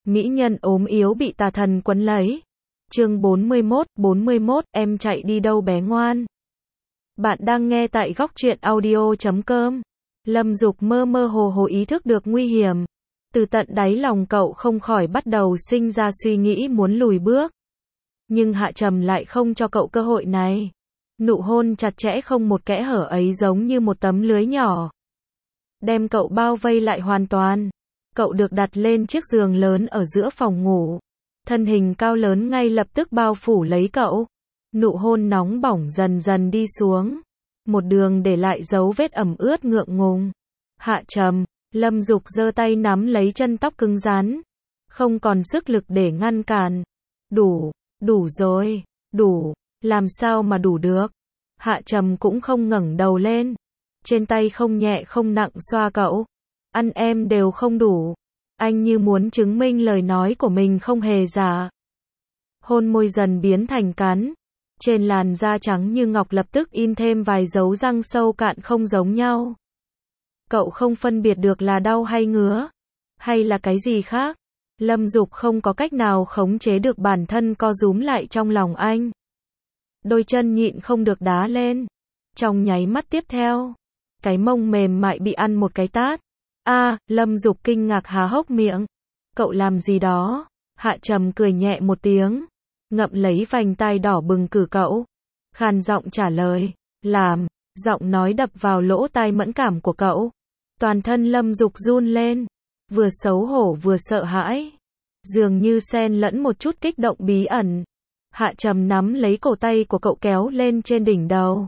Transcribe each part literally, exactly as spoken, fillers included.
Mỹ nhân ốm yếu bị tà thần quấn lấy. Chương bốn mươi mốt, bốn mươi mốt, em chạy đi đâu bé ngoan? Bạn đang nghe tại góc truyện audio chấm com. Lâm Dục mơ mơ hồ hồ ý thức được nguy hiểm. Từ tận đáy lòng cậu không khỏi bắt đầu sinh ra suy nghĩ muốn lùi bước. Nhưng Hạ Trầm lại không cho cậu cơ hội này. Nụ hôn chặt chẽ không một kẽ hở ấy giống như một tấm lưới nhỏ, đem cậu bao vây lại hoàn toàn. Cậu được đặt lên chiếc giường lớn ở giữa phòng ngủ. Thân hình cao lớn ngay lập tức bao phủ lấy cậu. Nụ hôn nóng bỏng dần dần đi xuống. Một đường để lại dấu vết ẩm ướt ngượng ngùng. Hạ Trầm, Lâm Dục giơ tay nắm lấy chân tóc cứng rắn. Không còn sức lực để ngăn cản. Đủ, đủ rồi, đủ, làm sao mà đủ được. Hạ Trầm cũng không ngẩng đầu lên. Trên tay không nhẹ không nặng xoa cậu. Ăn em đều không đủ. Anh như muốn chứng minh lời nói của mình không hề giả. Hôn môi dần biến thành cắn. Trên làn da trắng như ngọc lập tức in thêm vài dấu răng sâu cạn không giống nhau. Cậu không phân biệt được là đau hay ngứa, hay là cái gì khác. Lâm Dục không có cách nào khống chế được bản thân co rúm lại trong lòng anh. Đôi chân nhịn không được đá lên. Trong nháy mắt tiếp theo, cái mông mềm mại bị ăn một cái tát. A, à, Lâm Dục kinh ngạc há hốc miệng. Cậu làm gì đó? Hạ Trầm cười nhẹ một tiếng, ngậm lấy vành tai đỏ bừng cử cậu. Khàn giọng trả lời, làm, giọng nói đập vào lỗ tai mẫn cảm của cậu. Toàn thân Lâm Dục run lên, vừa xấu hổ vừa sợ hãi. Dường như xen lẫn một chút kích động bí ẩn. Hạ Trầm nắm lấy cổ tay của cậu kéo lên trên đỉnh đầu.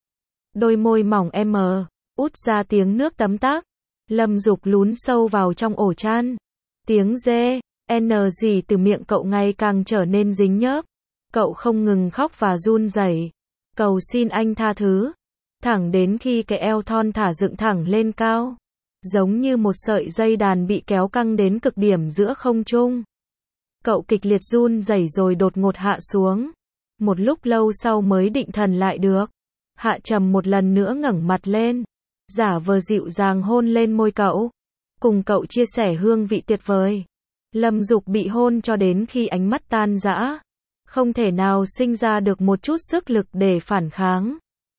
Đôi môi mỏng em út ra tiếng nước tấm tắc. Lâm Dục lún sâu vào trong ổ chăn. Tiếng dê, n gì từ miệng cậu ngày càng trở nên dính nhớp. Cậu không ngừng khóc và run rẩy, cầu xin anh tha thứ. Thẳng đến khi cái eo thon thả dựng thẳng lên cao, giống như một sợi dây đàn bị kéo căng đến cực điểm giữa không trung. Cậu kịch liệt run rẩy rồi đột ngột hạ xuống. Một lúc lâu sau mới định thần lại được. Hạ Trầm một lần nữa ngẩng mặt lên, giả vờ dịu dàng hôn lên môi cậu, cùng cậu chia sẻ hương vị tuyệt vời. Lâm Dục bị hôn cho đến khi ánh mắt tan rã, không thể nào sinh ra được một chút sức lực để phản kháng.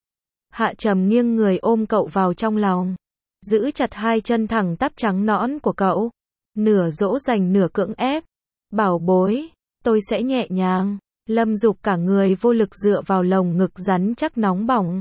Hạ Trầm nghiêng người ôm cậu vào trong lòng, giữ chặt hai chân thẳng tắp trắng nõn của cậu, nửa dỗ dành nửa cưỡng ép. Bảo bối, tôi sẽ nhẹ nhàng. Lâm Dục cả người vô lực dựa vào lồng ngực rắn chắc nóng bỏng.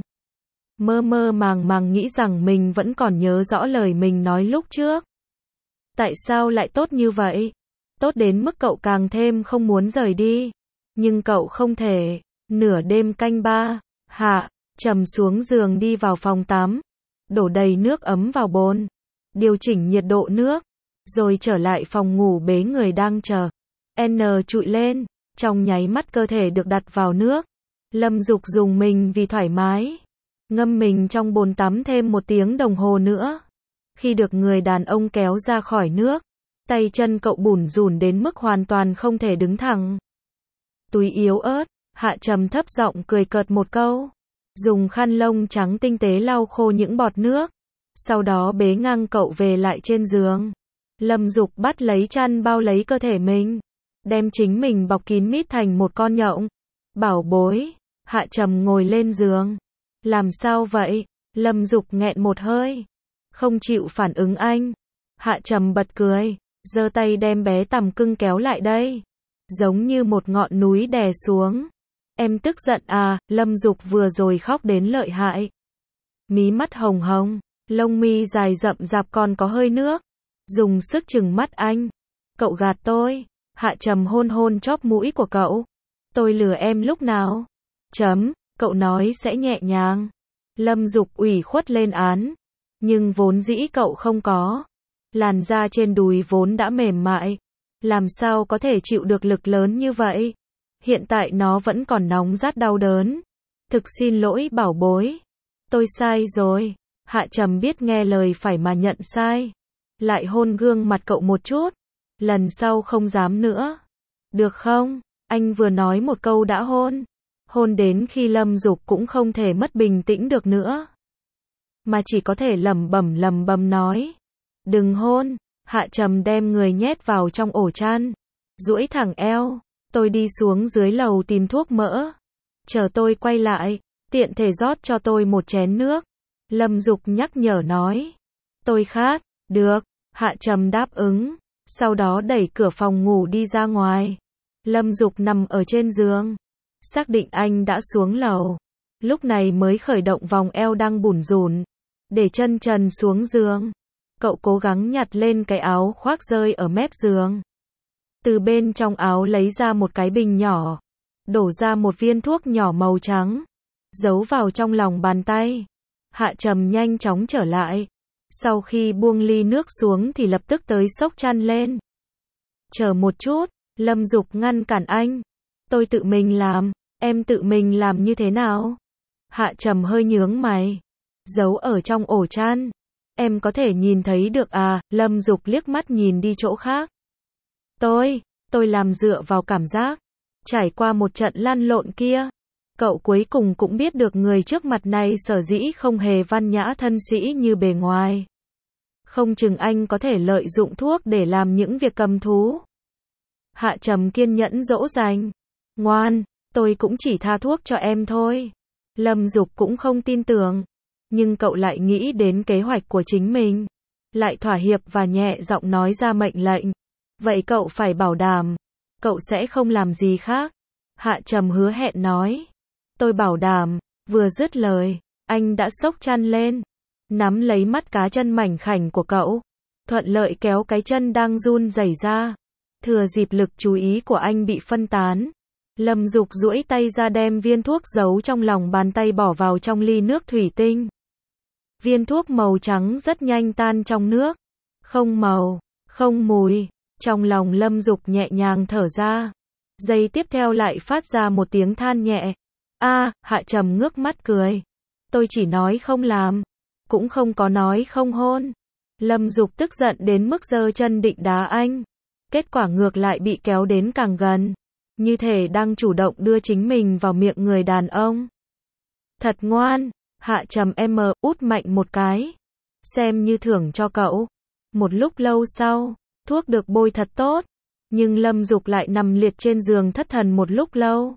Mơ mơ màng màng nghĩ rằng mình vẫn còn nhớ rõ lời mình nói lúc trước. Tại sao lại tốt như vậy? Tốt đến mức cậu càng thêm không muốn rời đi. Nhưng cậu không thể. Nửa đêm canh ba, Hạ Trầm xuống giường đi vào phòng tắm, đổ đầy nước ấm vào bồn, điều chỉnh nhiệt độ nước, rồi trở lại phòng ngủ bế người đang chờ. N trụi lên, trong nháy mắt cơ thể được đặt vào nước. Lâm Dục dùng mình vì thoải mái, ngâm mình trong bồn tắm thêm một tiếng đồng hồ nữa. Khi được người đàn ông kéo ra khỏi nước, tay chân cậu bủn rủn đến mức hoàn toàn không thể đứng thẳng. Túi yếu ớt, Hạ Trầm thấp giọng cười cợt một câu, dùng khăn lông trắng tinh tế lau khô những bọt nước, sau đó bế ngang cậu về lại trên giường. Lâm Dục bắt lấy chăn bao lấy cơ thể mình, đem chính mình bọc kín mít thành một con nhộng. Bảo bối. Hạ Trầm ngồi lên giường. Làm sao vậy? Lâm Dục nghẹn một hơi, không chịu phản ứng anh. Hạ Trầm bật cười, giơ tay đem bé tằm cưng kéo lại đây, giống như một ngọn núi đè xuống. Em tức giận à? Lâm Dục vừa rồi khóc đến lợi hại, mí mắt hồng hồng, lông mi dài rậm rạp còn có hơi nước, dùng sức trừng mắt anh. Cậu gạt tôi. Hạ Trầm hôn hôn chóp mũi của cậu. Tôi lừa em lúc nào? Chấm, cậu nói sẽ nhẹ nhàng. Lâm Dục ủy khuất lên án, nhưng vốn dĩ cậu không có. Làn da trên đùi vốn đã mềm mại, làm sao có thể chịu được lực lớn như vậy? Hiện tại nó vẫn còn nóng rát đau đớn. Thực xin lỗi bảo bối. Tôi sai rồi. Hạ Trầm biết nghe lời phải mà nhận sai. Lại hôn gương mặt cậu một chút. Lần sau không dám nữa. Được không? Anh vừa nói một câu đã hôn. Hôn đến khi Lâm Dục cũng không thể mất bình tĩnh được nữa, mà chỉ có thể lẩm bẩm lẩm bẩm nói, đừng hôn, Hạ Trầm đem người nhét vào trong ổ chăn, duỗi thẳng eo. Tôi đi xuống dưới lầu tìm thuốc mỡ. Chờ tôi quay lại, tiện thể rót cho tôi một chén nước. Lâm Dục nhắc nhở nói. Tôi khát. Được. Hạ Trầm đáp ứng. Sau đó đẩy cửa phòng ngủ đi ra ngoài. Lâm Dục nằm ở trên giường. Xác định anh đã xuống lầu. Lúc này mới khởi động vòng eo đang bủn rủn. Để chân trần xuống giường. Cậu cố gắng nhặt lên cái áo khoác rơi ở mép giường. Từ bên trong áo lấy ra một cái bình nhỏ. Đổ ra một viên thuốc nhỏ màu trắng. Giấu vào trong lòng bàn tay. Hạ Trầm nhanh chóng trở lại. Sau khi buông ly nước xuống thì lập tức tới xốc chăn lên. Chờ một chút, Lâm Dục ngăn cản anh. Tôi tự mình làm. Em tự mình làm như thế nào? Hạ Trầm hơi nhướng mày. Giấu ở trong ổ chăn. Em có thể nhìn thấy được à? Lâm Dục liếc mắt nhìn đi chỗ khác. Tôi, tôi làm dựa vào cảm giác. Trải qua một trận lăn lộn kia, cậu cuối cùng cũng biết được người trước mặt này sở dĩ không hề văn nhã thân sĩ như bề ngoài. Không chừng anh có thể lợi dụng thuốc để làm những việc cầm thú. Hạ Trầm kiên nhẫn dỗ dành. Ngoan, tôi cũng chỉ tha thuốc cho em thôi. Lâm Dục cũng không tin tưởng. Nhưng cậu lại nghĩ đến kế hoạch của chính mình. Lại thỏa hiệp và nhẹ giọng nói ra mệnh lệnh. Vậy cậu phải bảo đảm. Cậu sẽ không làm gì khác. Hạ Trầm hứa hẹn nói. Tôi bảo đảm. Vừa dứt lời, anh đã xốc chăn lên. Nắm lấy mắt cá chân mảnh khảnh của cậu. Thuận lợi kéo cái chân đang run rẩy ra. Thừa dịp lực chú ý của anh bị phân tán. Lâm Dục duỗi tay ra đem viên thuốc giấu trong lòng bàn tay bỏ vào trong ly nước thủy tinh. Viên thuốc màu trắng rất nhanh tan trong nước. Không màu, không mùi. Trong lòng Lâm Dục nhẹ nhàng thở ra. Giây tiếp theo lại phát ra một tiếng than nhẹ. A, Hạ Trầm ngước mắt cười. Tôi chỉ nói không làm. Cũng không có nói không hôn. Lâm Dục tức giận đến mức giơ chân định đá anh. Kết quả ngược lại bị kéo đến càng gần. Như thể đang chủ động đưa chính mình vào miệng người đàn ông. Thật ngoan. Hạ Trầm em út mạnh một cái. Xem như thưởng cho cậu. Một lúc lâu sau, thuốc được bôi thật tốt. Nhưng Lâm Dục lại nằm liệt trên giường thất thần một lúc lâu.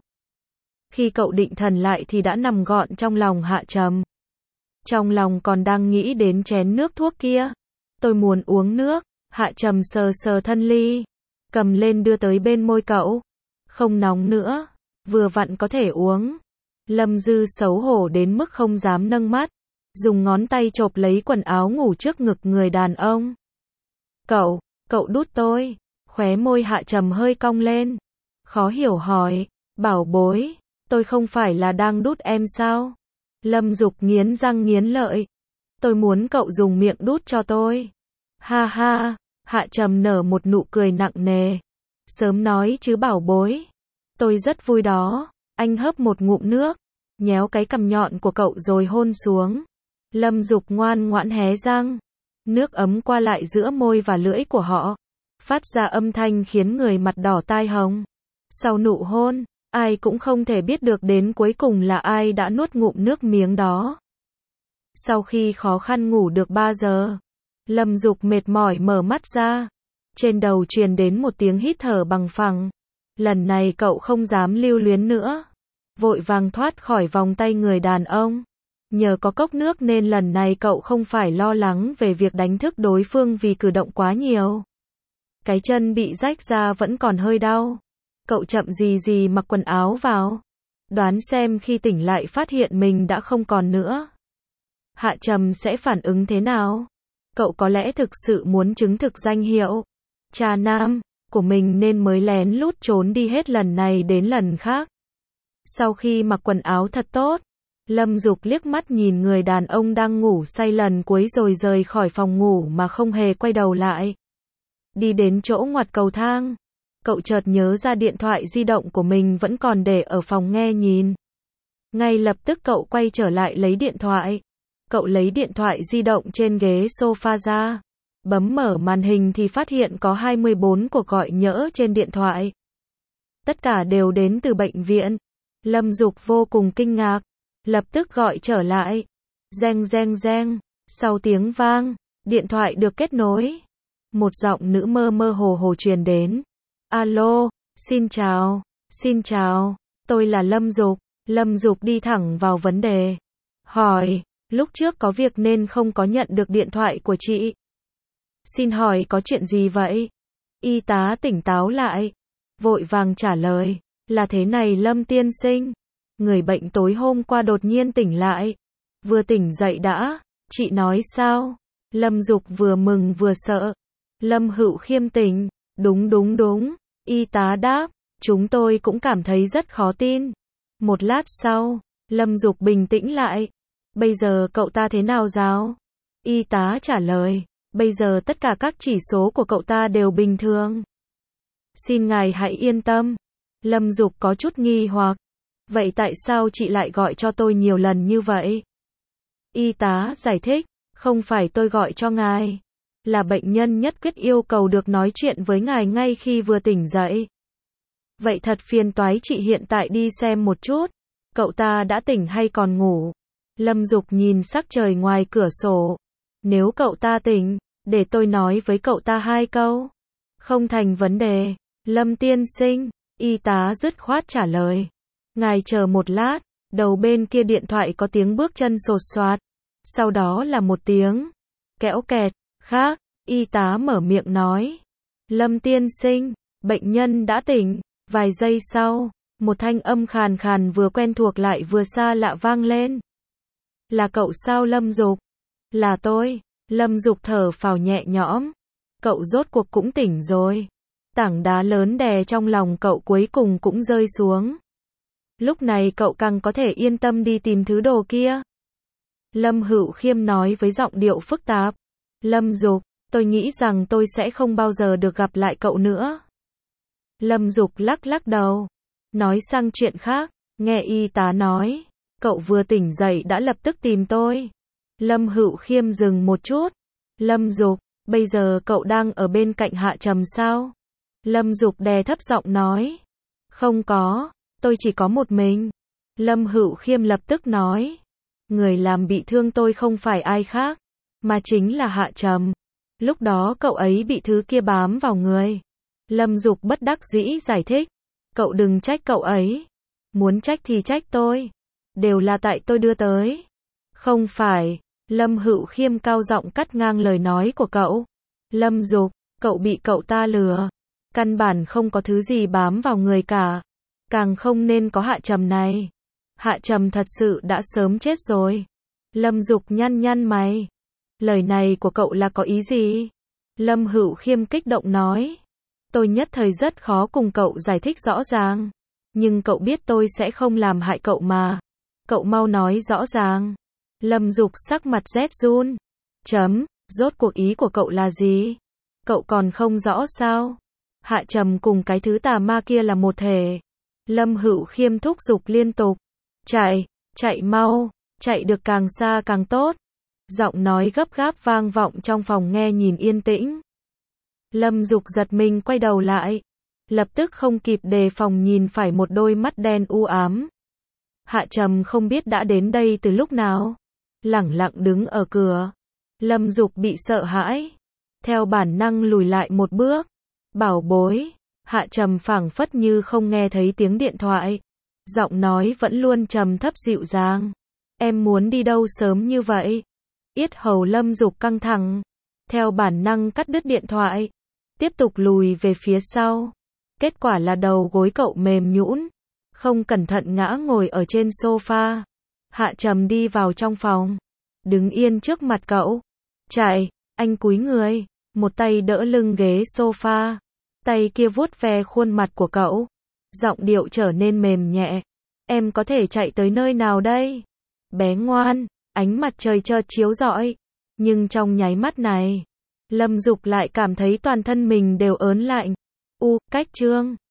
Khi cậu định thần lại thì đã nằm gọn trong lòng Hạ Trầm. Trong lòng còn đang nghĩ đến chén nước thuốc kia. Tôi muốn uống nước. Hạ Trầm sờ sờ thân ly. Cầm lên đưa tới bên môi cậu. Không nóng nữa. Vừa vặn có thể uống. Lâm Dư xấu hổ đến mức không dám nâng mắt. Dùng ngón tay chộp lấy quần áo ngủ trước ngực người đàn ông. Cậu, cậu đút tôi. Khóe môi Hạ Trầm hơi cong lên. Khó hiểu hỏi. Bảo bối, tôi không phải là đang đút em sao? Lâm Dục nghiến răng nghiến lợi. Tôi muốn cậu dùng miệng đút cho tôi. Ha ha, Hạ Trầm nở một nụ cười nặng nề. Sớm nói chứ bảo bối. Tôi rất vui đó. Anh hớp một ngụm nước. Nhéo cái cằm nhọn của cậu rồi hôn xuống. Lâm Dục ngoan ngoãn hé răng. Nước ấm qua lại giữa môi và lưỡi của họ. Phát ra âm thanh khiến người mặt đỏ tai hồng. Sau nụ hôn, ai cũng không thể biết được đến cuối cùng là ai đã nuốt ngụm nước miếng đó. Sau khi khó khăn ngủ được ba giờ, Lâm Dục mệt mỏi mở mắt ra. Trên đầu truyền đến một tiếng hít thở bằng phẳng. Lần này cậu không dám lưu luyến nữa. Vội vàng thoát khỏi vòng tay người đàn ông. Nhờ có cốc nước nên lần này cậu không phải lo lắng về việc đánh thức đối phương vì cử động quá nhiều. Cái chân bị rách ra vẫn còn hơi đau. Cậu chậm gì gì mặc quần áo vào. Đoán xem khi tỉnh lại phát hiện mình đã không còn nữa. Hạ Trầm sẽ phản ứng thế nào? Cậu có lẽ thực sự muốn chứng thực danh hiệu trà nam của mình nên mới lén lút trốn đi hết lần này đến lần khác. Sau khi mặc quần áo thật tốt, Lâm Dục liếc mắt nhìn người đàn ông đang ngủ say lần cuối rồi rời khỏi phòng ngủ mà không hề quay đầu lại. Đi đến chỗ ngoặt cầu thang, cậu chợt nhớ ra điện thoại di động của mình vẫn còn để ở phòng nghe nhìn. Ngay lập tức cậu quay trở lại lấy điện thoại. Cậu lấy điện thoại di động trên ghế sofa ra. Bấm mở màn hình thì phát hiện có hai mươi bốn cuộc gọi nhỡ trên điện thoại. Tất cả đều đến từ bệnh viện. Lâm Dục vô cùng kinh ngạc. Lập tức gọi trở lại. Reng reng reng. Sau tiếng vang, điện thoại được kết nối. Một giọng nữ mơ mơ hồ hồ truyền đến. Alo, xin chào, xin chào, tôi là Lâm Dục. Lâm Dục đi thẳng vào vấn đề. Hỏi, lúc trước có việc nên không có nhận được điện thoại của chị. Xin hỏi có chuyện gì vậy? Y tá tỉnh táo lại. Vội vàng trả lời. Là thế này Lâm tiên sinh. Người bệnh tối hôm qua đột nhiên tỉnh lại. Vừa tỉnh dậy đã. Chị nói sao? Lâm Dục vừa mừng vừa sợ. Lâm Hữu Khiêm tỉnh. Đúng đúng đúng. Y tá đáp. Chúng tôi cũng cảm thấy rất khó tin. Một lát sau, Lâm Dục bình tĩnh lại. Bây giờ cậu ta thế nào giáo? Y tá trả lời. Bây giờ tất cả các chỉ số của cậu ta đều bình thường. Xin ngài hãy yên tâm. Lâm Dục có chút nghi hoặc. Vậy tại sao chị lại gọi cho tôi nhiều lần như vậy? Y tá giải thích. Không phải tôi gọi cho ngài. Là bệnh nhân nhất quyết yêu cầu được nói chuyện với ngài ngay khi vừa tỉnh dậy. Vậy thật phiền toái chị hiện tại đi xem một chút. Cậu ta đã tỉnh hay còn ngủ? Lâm Dục nhìn sắc trời ngoài cửa sổ. Nếu cậu ta tỉnh, để tôi nói với cậu ta hai câu. Không thành vấn đề. Lâm tiên sinh, y tá dứt khoát trả lời. Ngài chờ một lát, đầu bên kia điện thoại có tiếng bước chân sột soạt. Sau đó là một tiếng kẽo kẹt. Khác, y tá mở miệng nói. Lâm tiên sinh, bệnh nhân đã tỉnh. Vài giây sau, một thanh âm khàn khàn vừa quen thuộc lại vừa xa lạ vang lên. Là cậu sao Lâm Dục? Là tôi. Lâm Dục thở phào nhẹ nhõm. Cậu rốt cuộc cũng tỉnh rồi. Tảng đá lớn đè trong lòng cậu cuối cùng cũng rơi xuống. Lúc này cậu càng có thể yên tâm đi tìm thứ đồ kia. Lâm Hữu Khiêm nói với giọng điệu phức tạp. Lâm Dục, tôi nghĩ rằng tôi sẽ không bao giờ được gặp lại cậu nữa. Lâm Dục lắc lắc đầu. Nói sang chuyện khác, nghe y tá nói. Cậu vừa tỉnh dậy đã lập tức tìm tôi. Lâm Hữu Khiêm dừng một chút. Lâm Dục, bây giờ cậu đang ở bên cạnh Hạ Trầm sao? Lâm Dục đè thấp giọng nói. Không có, tôi chỉ có một mình. Lâm Hữu Khiêm lập tức nói. Người làm bị thương tôi không phải ai khác, mà chính là Hạ Trầm. Lúc đó cậu ấy bị thứ kia bám vào người. Lâm Dục bất đắc dĩ giải thích. Cậu đừng trách cậu ấy. Muốn trách thì trách tôi. Đều là tại tôi đưa tới. Không phải. Lâm Hữu Khiêm cao giọng cắt ngang lời nói của cậu. Lâm Dục, cậu bị cậu ta lừa. Căn bản không có thứ gì bám vào người cả. Càng không nên có Hạ Trầm này. Hạ Trầm thật sự đã sớm chết rồi. Lâm Dục nhăn nhăn mày. Lời này của cậu là có ý gì? Lâm Hữu Khiêm kích động nói. Tôi nhất thời rất khó cùng cậu giải thích rõ ràng. Nhưng cậu biết tôi sẽ không làm hại cậu mà. Cậu mau nói rõ ràng. Lâm Dục sắc mặt rét run. Chấm, rốt cuộc ý của cậu là gì? Cậu còn không rõ sao? Hạ Trầm cùng cái thứ tà ma kia là một thể. Lâm Hữu Khiêm thúc giục liên tục. Chạy, chạy mau, chạy được càng xa càng tốt. Giọng nói gấp gáp vang vọng trong phòng nghe nhìn yên tĩnh. Lâm Dục giật mình quay đầu lại. Lập tức không kịp đề phòng nhìn phải một đôi mắt đen u ám. Hạ Trầm không biết đã đến đây từ lúc nào. Lẳng lặng đứng ở cửa. Lâm Dục bị sợ hãi. Theo bản năng lùi lại một bước. Bảo bối. Hạ Trầm phảng phất như không nghe thấy tiếng điện thoại. Giọng nói vẫn luôn trầm thấp dịu dàng. Em muốn đi đâu sớm như vậy? Yết hầu Lâm Dục căng thẳng. Theo bản năng cắt đứt điện thoại. Tiếp tục lùi về phía sau. Kết quả là đầu gối cậu mềm nhũn. Không cẩn thận ngã ngồi ở trên sofa. Hạ Trầm đi vào trong phòng. Đứng yên trước mặt cậu. Chạy, anh cúi người. Một tay đỡ lưng ghế sofa. Tay kia vuốt ve khuôn mặt của cậu. Giọng điệu trở nên mềm nhẹ. Em có thể chạy tới nơi nào đây? Bé ngoan, ánh mặt trời chợt chiếu rọi. Nhưng trong nháy mắt này, Lâm Dục lại cảm thấy toàn thân mình đều ớn lạnh. U, cách chương.